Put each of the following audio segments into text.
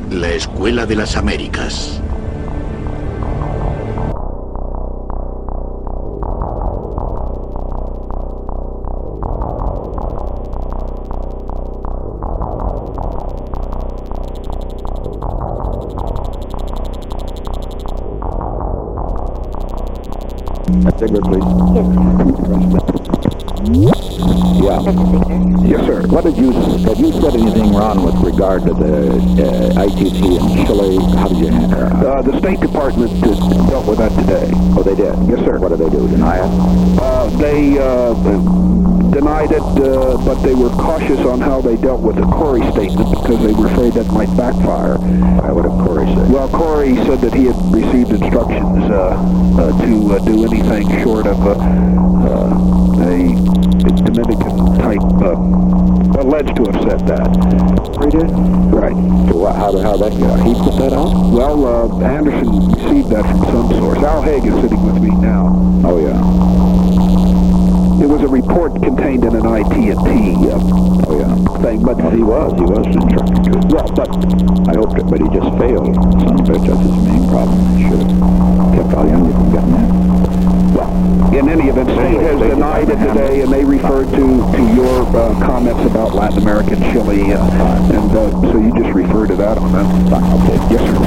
La Escuela de las Américas. Ziegler, please. Yes. Yeah. Yes, sir. Have you said anything, Ron, with regard to the ITT in Chile? How did you handle The State Department dealt with that today. Oh, they did? Yes, sir. What did they do? Deny it? They denied it, but they were cautious on how they dealt with the Corey statement because they were afraid that might backfire. What did Corey say? Well, Corey said that he had received instructions to do anything short of a Dominican-type, alleged to have said that. He did? Right. So how that go? He put that out? Well, Anderson received that from some source. Al Haig is sitting with me now. Oh, yeah. It was a report contained in an IT&T thing, but Well, he was instructed to. well, but I hoped it, but he just failed. Son of a bitch, that's his main problem. He should have kept all young from getting that. well, in any event, State has denied it today, and they referred to your comments about Latin America and Chile, and so you just refer to that on that. Okay. Yes, sir.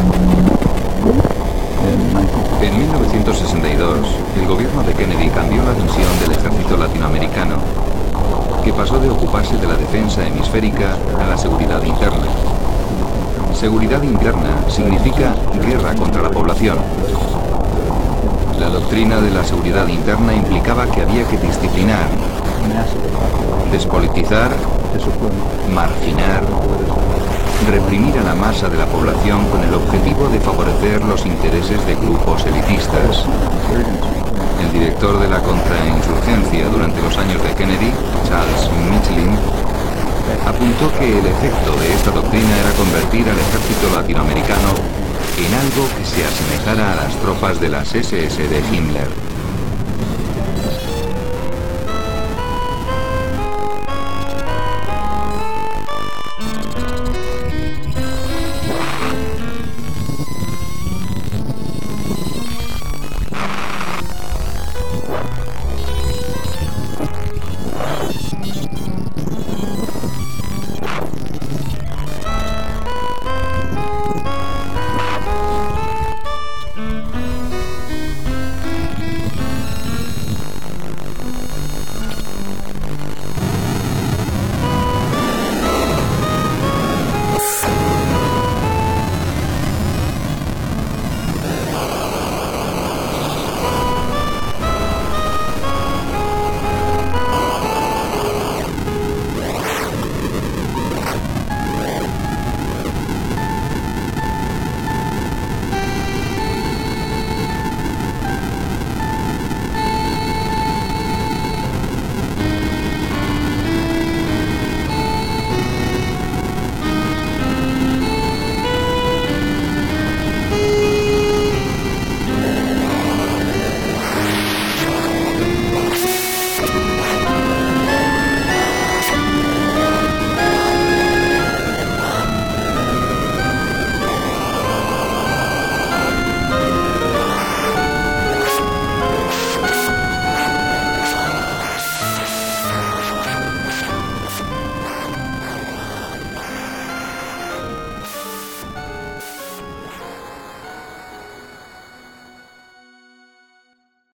En 1962, el gobierno de Kennedy cambió la misión del ejército latinoamericano, que pasó de ocuparse de la defensa hemisférica a la seguridad interna. Seguridad interna significa guerra contra la población. La doctrina de la seguridad interna implicaba que había que disciplinar, despolitizar, marginar, reprimir a la masa de la población con el objetivo de favorecer los intereses de grupos elitistas. El director de la contrainsurgencia durante los años de Kennedy, Charles Michelin, apuntó que el efecto de esta doctrina era convertir al ejército latinoamericano en algo que se asemejara a las tropas de las SS de Himmler.